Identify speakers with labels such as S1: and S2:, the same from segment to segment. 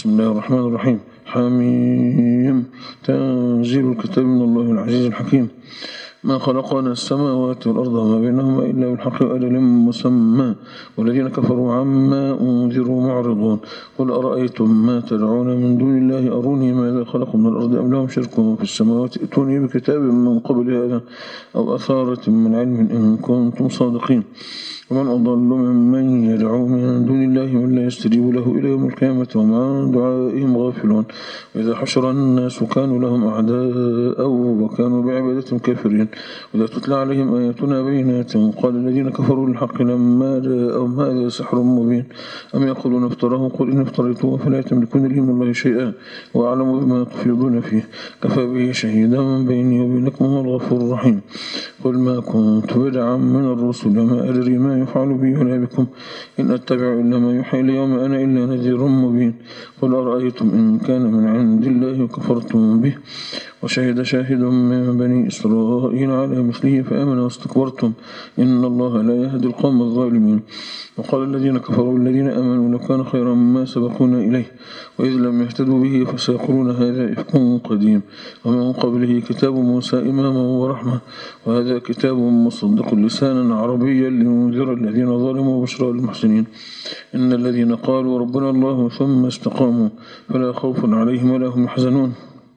S1: بسم الله الرحمن الرحيم. حميم. تنزيل الكتاب من الله العزيز الحكيم. ما خلقنا السماوات والأرض وما بينهما إلا بالحق وأجل مسمى والذين كفروا عما أنذروا معرضون. قل أرأيتم ما تدعون من دون الله أروني ماذا خلقوا من الأرض أم لهم شرك في السماوات ائتوني بكتاب من قبل هذا أو أثارة من علم إن كنتم صادقين. ومن أضل ممن يدعو من دون الله من لا يستجيب له إلى يوم القيامة وهم عن دعائهم غافلون. وإذا حشر الناس كانوا لهم أعداء وكانوا بعبادتهم كافرين. وإذا تتلى عليهم آياتنا بينات قال الذين كفروا للحق لما جاءهم هذا سحر مبين أم يقولون افتراه قل إن افتريته فلا تملكون لي من الله شيئا وأعلم بما تفيضون فيه كفى به شهيدا بيني وبينكم هو الغفور الرحيم. قل ما كنت بدعا من الرسل ما أدري ما يفعل بي ولا بكم إن أتبع إلا ما يوحى إلي وما أنا إلا نذير مبين. قل أرأيتم إن كان من عند الله وكفرتم به وشهد شاهد من بني إسرائيل على مثله فآمن واستكبرتم إن الله لا يهدي القوم الظالمين. وقال الذين كفروا الذين آمنوا لو كان خيرا ما سبقونا إليه وإذ لم يهتدوا به فسيقولون هذا إفك قديم ومن قبله كتاب موسى إماما ورحمة وهذا كتاب مصدق لسانا عربيا لينذر الذين ظلموا وبشرى للمحسنين. إن الذين قالوا ربنا الله ثم استقاموا فلا خوف عليهم ولا هم يحزنون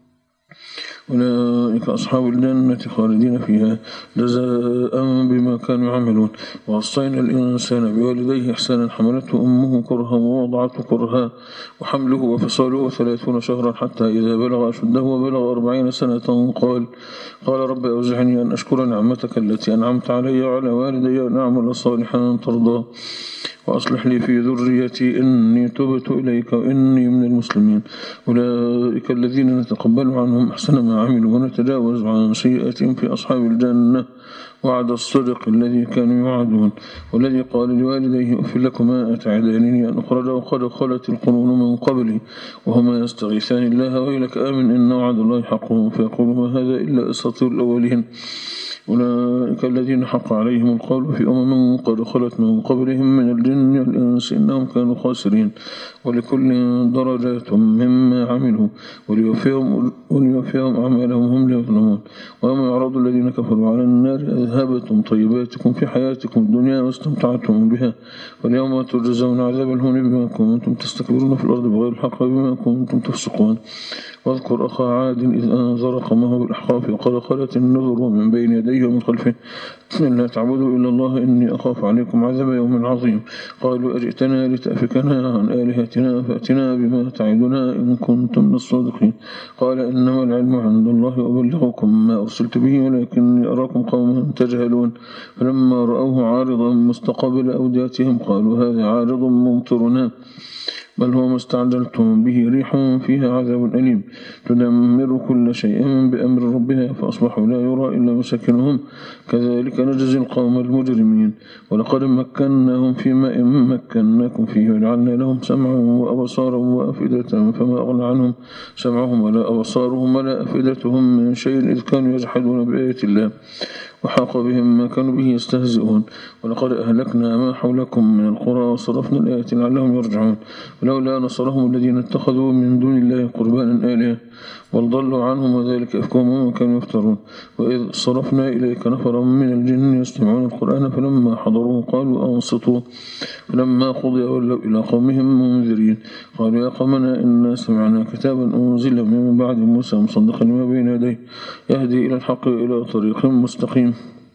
S1: أولئك أصحاب الجنة خالدين فيها جزاء بما كانوا يعملون. ووصينا الإنسان بوالديه إحسانا حملته أمه كرها ووضعته كرها وحمله وفصاله 30 شهرا حتى إذا بلغ أشده وبلغ 40 سنة قال رب أوزعني أن أشكر نعمتك التي أنعمت علي وعلى والدي وأن أعمل صالحا ترضى وأصلح لي في ذريتي إني تبت إليك وإني من المسلمين. أولئك الذين نتقبل عنهم أحسن ما عملوا ونتجاوز عن سيئاتهم في أصحاب الجنة وعد الصدق الذي كانوا يوعدون. والذي قال لوالديه أف لكما أتعدانني أن أخرج وقد خلت القرون من قبلي وهما يستغيثان الله ويلك آمن إن وعد الله حق فيقول ما هذا إلا أساطير الأولين. أولئك الذين حق عليهم القول في قد خلت من قبلهم من الجن والإنس إنهم كانوا خاسرين. ولكل درجات مما عملوا وليوفيهم أعمالهم هم لا يظلمون. وما يعرض الذين كفروا على النار أذهبتم طيباتكم في حياتكم الدنيا واستمتعتم بها واليوم تجزون عذاب الهون بما كنتم تستكبرون في الأرض بغير الحق وبما كنتم تفسقون. واذكر أخا عاد إذ أنذر قومه بالأحقاف وقد خلت النذر من بين يديه ومن خلفه لا تعبدوا إلا الله إني أخاف عليكم عذاب يوم عظيم. قالوا أجئتنا لتأفكنا عن آلهتنا فأتنا بما تعدنا إن كنتم من الصادقين. قال إنما العلم عند الله وأبلغكم ما أرسلت به ولكني أراكم قوما تجهلون. فلما رأوه عارضا مستقبل أوديتهم قالوا هذا عارض ممطرنا بل هو ما استعجلتم به ريح فيها عذاب أليم تدمر كل شيء بأمر ربها فأصبحوا لا يرى إلا مساكنهم كذلك نجزي القوم المجرمين. ولقد مكناهم في ماء مكناكم فيه وجعلنا لهم سمعا وأبصارا وأفئدة فما أغنى عنهم سمعهم ولا أبصارهم ولا أفئدتهم من شيء إذ كانوا يجحدون بآيات الله وحاق بهم ما كانوا به يستهزئون. ولقد أهلكنا ما حولكم من القرى وصرفنا الآيات لعلهم يرجعون. ولولا نصرهم الذين اتخذوا من دون الله قربانا آلهة وضلوا عنهم وذلك أفكهم وما كانوا يفترون. وإذ صرفنا إليك نفرا من الجن يستمعون القرآن فلما حضروه قالوا أنصتوا فلما قضي ولوا إلى قومهم منذرين قالوا يا قومنا إنا سمعنا كتابا أنزل من بعد موسى مصدقا لما بين يديه يهدي إلى الحق إلى طريق مستقيم.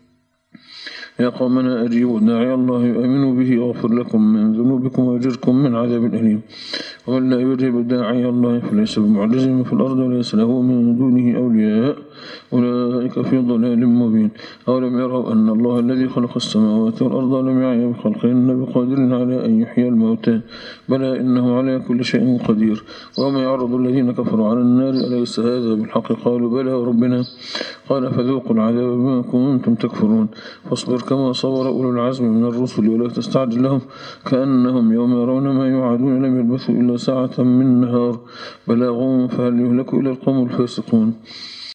S1: يا قومنا أجيبوا داعي الله يؤمنوا به يغفر لكم من ذنوبكم ويجركم من عذاب أليم. ومن لا يجيب داعي الله فليس بمعجز في الأرض وليس له من دونه أولياء أولئك في ضلال مبين. أولم يروا أن الله الذي خلق السماوات والأرض لم يعي بخلقهن بقادر على أن يحيي الموتى بلى إنه على كل شيء قدير. وما يعرض الذين كفروا على النار أليس هذا بالحق قالوا بلى ربنا قال فذوقوا العذاب بما كنتم تكفرون. فاصبر كما صبر أولو العزم من الرسل ولا تستعجل لهم كأنهم يوم يرون ما يوعدون لم يلبثوا إلا ساعة من نهار بلاغ فهل يهلك إلى القوم الفاسقون.